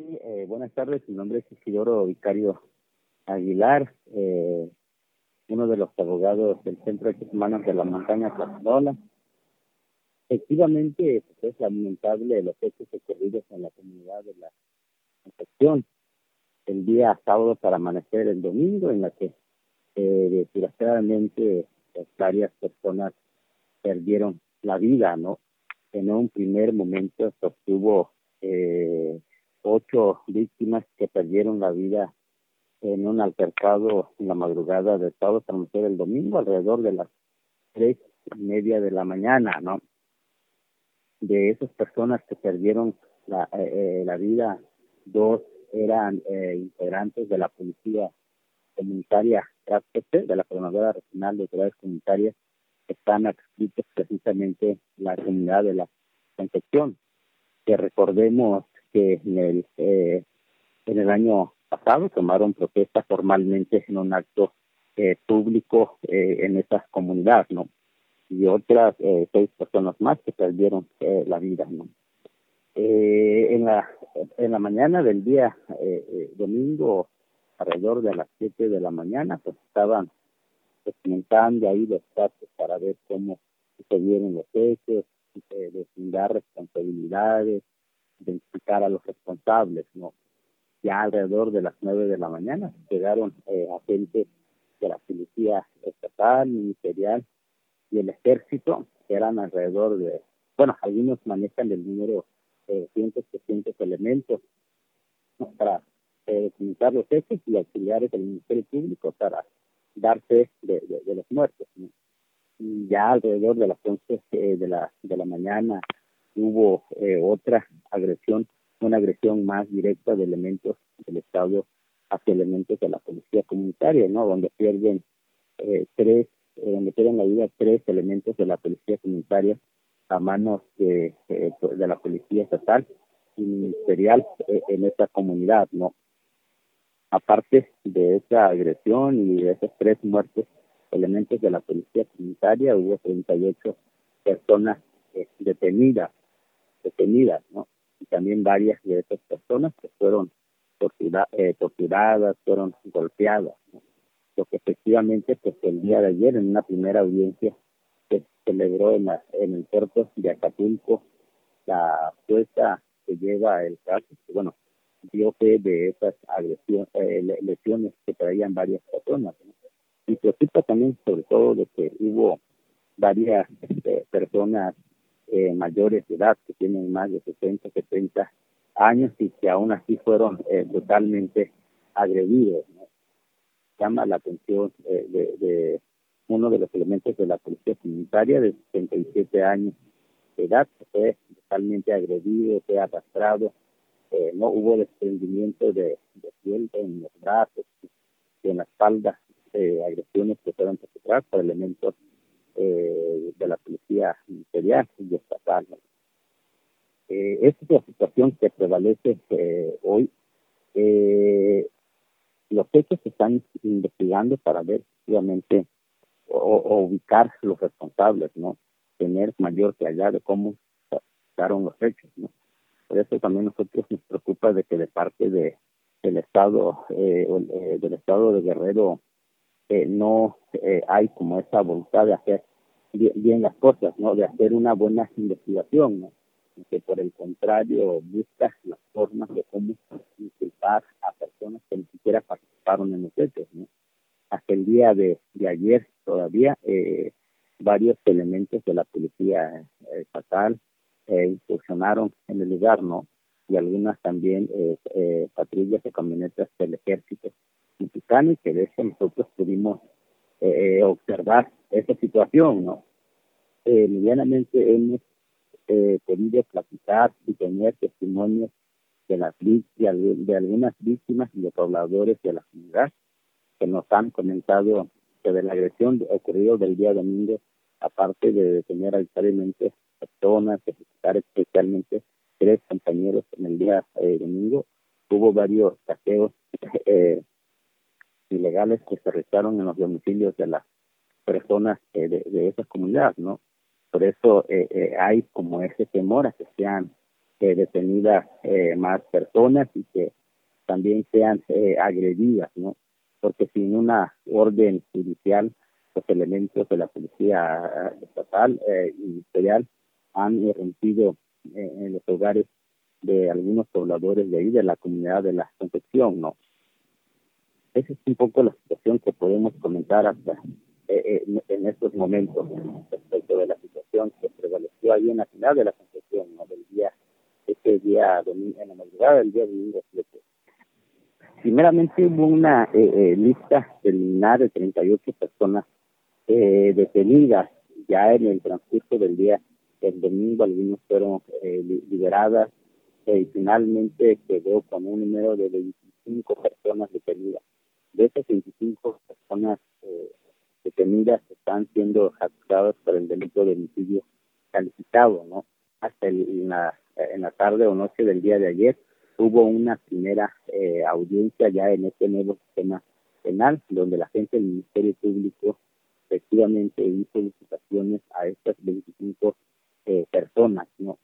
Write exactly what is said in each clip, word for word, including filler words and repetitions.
Eh, buenas tardes, mi nombre es Isidoro Vicario Aguilar, eh, uno de los abogados del Centro de Derechos Humanos de la Montaña Tlaxcala. Efectivamente, pues, es lamentable los hechos ocurridos en la comunidad de la Concepción el día sábado para amanecer el domingo, en la que eh, desgraciadamente pues, varias personas perdieron la vida, ¿no? En un primer momento se obtuvo eh, ocho víctimas que perdieron la vida en un altercado en la madrugada de sábado para amanecer el domingo, alrededor de las tres y media de la mañana, ¿no? De esas personas que perdieron la, eh, eh, la vida, dos eran eh, integrantes de la policía comunitaria de la Coordinadora Regional de Autoridades Comunitarias, que están adscritos precisamente en la comunidad de la Concepción, que recordemos que en el eh, en el año pasado tomaron protesta formalmente en un acto eh, público eh, en esa comunidad, ¿no? Y otras eh, seis personas más que perdieron eh, la vida, ¿no? Eh, en la en la mañana del día eh, eh, domingo, alrededor de las siete de la mañana, pues estaban documentando ahí los datos para ver cómo se dieron los hechos, eh, deslindar responsabilidades, identificar a los responsables, ¿no? Ya alrededor de las nueve de la mañana llegaron eh, agentes de la policía estatal, ministerial y el ejército, que eran alrededor de, bueno, algunos manejan el número de doscientos, trescientos elementos, ¿no? Para eh, documentar los hechos y auxiliares del Ministerio Público para darse de, de, de los muertos, ¿no? Y ya alrededor de las once eh, de la de la mañana hubo eh, otra agresión, una agresión más directa de elementos del Estado hacia elementos de la policía comunitaria, ¿no? Donde pierden eh, tres, eh, donde pierden la vida tres elementos de la policía comunitaria a manos de, eh, de la policía estatal y ministerial eh, en esta comunidad, ¿no? Aparte de esa agresión y de esos tres muertos elementos de la policía comunitaria, hubo treinta y ocho personas eh, detenidas, detenidas, ¿no? Y también varias de esas personas que fueron tortura, eh, torturadas, fueron golpeadas, ¿no? Lo que efectivamente, pues el día de ayer, en una primera audiencia que se celebró en, la, en el puerto de Acapulco, la jueza que lleva el caso, que, bueno, dio fe de esas agresiones, eh, lesiones que traían varias personas, ¿no? Y preocupa también sobre todo de que hubo varias este, personas eh, mayores de edad que tienen más de sesenta, setenta años y que aún así fueron eh, totalmente agredidos, ¿no? Llama la atención eh, de, de uno de los elementos de la policía comunitaria de sesenta y siete años de edad, que fue totalmente agredido, fue arrastrado, eh, no hubo desprendimiento de, de piel en los brazos y en la espalda, eh, agresiones que fueron perpetradas por elementos eh, de la policía ministerial y estatal, ¿no? Eh, esta es la situación que prevalece eh, hoy. Eh, los hechos se están investigando para ver efectivamente o, o ubicar los responsables, ¿no? Tener mayor claridad de cómo pasaron los hechos, ¿no? Por eso también nosotros nos preocupa de que de parte de del Estado eh, eh, del Estado de Guerrero eh, no eh, hay como esa voluntad de hacer bien, bien las cosas, ¿no? De hacer una buena investigación, ¿no? Y que por el contrario busca las formas de cómo inculpar a personas que ni siquiera participaron en los hechos, ¿no? Hasta el día de, de ayer todavía eh, varios elementos de la policía eh, estatal eh, incursionaron en el lugar, ¿no? Y algunas también eh, eh, patrullas de camionetas del ejército mexicano, y que de eso nosotros pudimos eh, observar esa situación, ¿no? Eh, medianamente hemos eh, podido platicar y tener testimonios de las de, de algunas víctimas y de pobladores de la comunidad que nos han comentado que de la agresión ocurrido del día domingo, aparte de detener arbitrariamente personas, ejecutar especialmente tres compañeros en el día eh, domingo, hubo varios saqueos eh, ilegales que se realizaron en los domicilios de las personas eh, de, de esa comunidad, ¿no? Por eso eh, eh, hay como ese temor a que sean eh, detenidas eh, más personas y que también sean eh, agredidas, ¿no? Porque sin una orden judicial, los elementos de la policía estatal eh, y ministerial han irrumpido eh, en los hogares de algunos pobladores de ahí, de la comunidad de la Concepción, ¿no? Esa es un poco la situación que podemos comentar hasta eh, en, en estos momentos respecto de la situación que prevaleció ahí en la ciudad de la Concepción, ¿no? Del día, este día domingo, en la madrugada del día domingo siete. Primeramente hubo una eh, eh, lista preliminar de treinta y ocho personas eh, detenidas ya en el transcurso del día. El domingo algunos fueron eh, liberadas eh, y finalmente quedó con un número de veinticinco personas detenidas. De esas veinticinco personas eh, detenidas están siendo acusadas por el delito de homicidio calificado, ¿no? Hasta el, en, la, en la tarde o noche del día de ayer hubo una primera eh, audiencia ya en este nuevo sistema penal, donde la gente del Ministerio Público efectivamente hizo solicitaciones a estas veinticinco eh, personas, ¿no?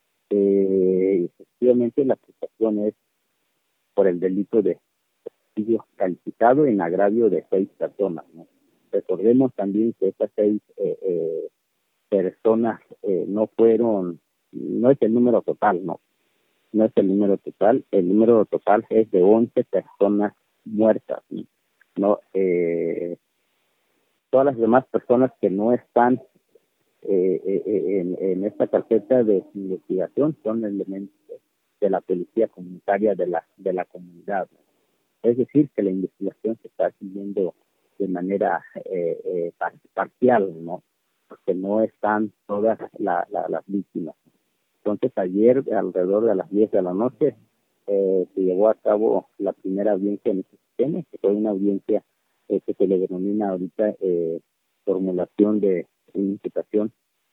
Eh, efectivamente la acusación es por el delito de homicidio calificado en agravio de seis personas, ¿no? Recordemos también que estas seis eh, eh, personas eh, no fueron, no es el número total, no, no es el número total, el número total es de once personas muertas, ¿no? no eh, todas las demás personas que no están eh, eh, en, en esta carpeta de investigación son elementos de la policía comunitaria de la de la comunidad, ¿no? Es decir, que la investigación se está siguiendo de manera eh, eh, parcial, ¿no? Porque no están todas la, la, las víctimas. Entonces, ayer, alrededor de las diez de la noche, eh, se llevó a cabo la primera audiencia en este sistema, que fue una audiencia eh, que se le denomina ahorita eh, formulación de imputación,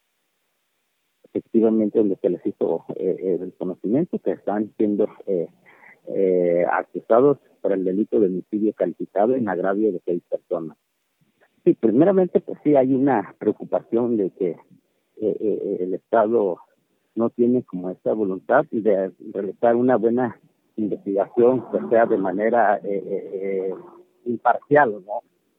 efectivamente, donde se les hizo eh, eh, el conocimiento que están siendo eh, eh, acusados por el delito de homicidio calificado en agravio de seis personas. Sí, primeramente, pues sí hay una preocupación de que eh, eh, el Estado no tiene como esta voluntad de realizar una buena investigación que sea de manera eh, eh, imparcial, ¿no?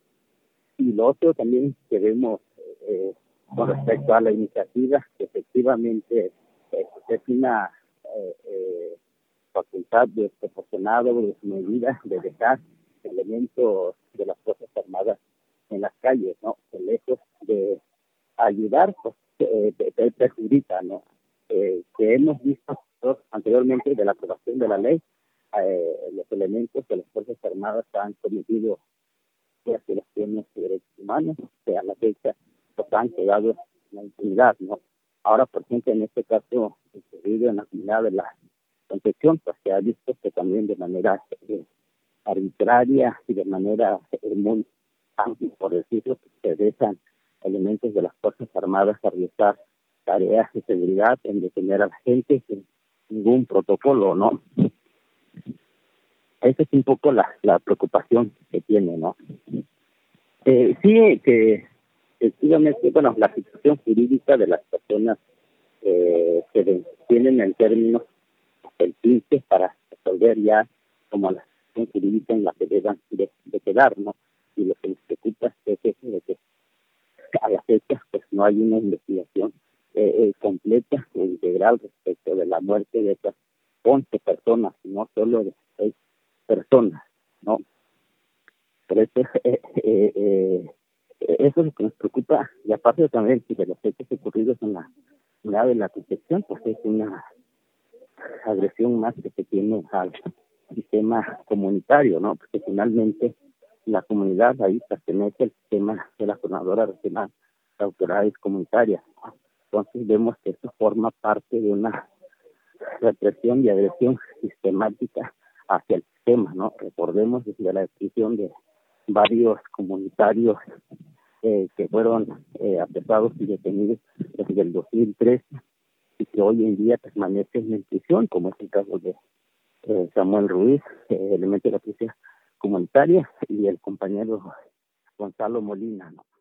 Y lo otro también que vemos eh, con respecto a la iniciativa, que efectivamente eh, es una eh, eh, facultad desproporcionada o desmedida de dejar elementos de las Fuerzas Armadas en las calles, ¿no? Que lejos de ayudar, pues eh, perjudica, ¿no? Eh, que hemos visto anteriormente de la aprobación de la ley, eh, los elementos de las Fuerzas Armadas han cometido violaciones de derechos humanos, que a la fecha pues, han quedado en la impunidad, ¿no? Ahora, por ejemplo, en este caso, ocurrido en la comunidad de la Concepción, pues se ha visto que también de manera eh, arbitraria y de manera eh, muy amplia, por decirlo, que se dejan elementos de las Fuerzas Armadas a realizar tareas de seguridad en detener a la gente sin ningún protocolo, ¿no? Esa es un poco la, la preocupación que tiene, ¿no? Eh, sí, que efectivamente, bueno, la situación jurídica de las personas eh, que tienen en términos el quince para resolver ya como la situación jurídica en la que deban de, de quedar, ¿no? Y lo que nos preocupa es eso de que a la fecha pues no hay una investigación eh, eh, completa o integral respecto de la muerte de estas once personas, no solo de seis personas, ¿no? Por eso eh, eh, eh, eso es lo que nos preocupa, y aparte también de los hechos ocurridos en la ciudad de la Concepción, pues es una agresión más que se tiene al sistema comunitario, ¿no? Porque finalmente la comunidad ahí pertenece al sistema de la Coordinadora Regional de Autoridades Comunitarias, ¿no? Entonces vemos que esto forma parte de una represión y agresión sistemática hacia el sistema, ¿no? Recordemos desde la descripción de varios comunitarios eh, que fueron eh, apresados y detenidos desde el dos mil tres y que hoy en día permanecen en prisión, como es el caso de eh, Samuel Ruiz, eh, elemento de la policía comunitaria, y el compañero Gonzalo Molina, ¿no?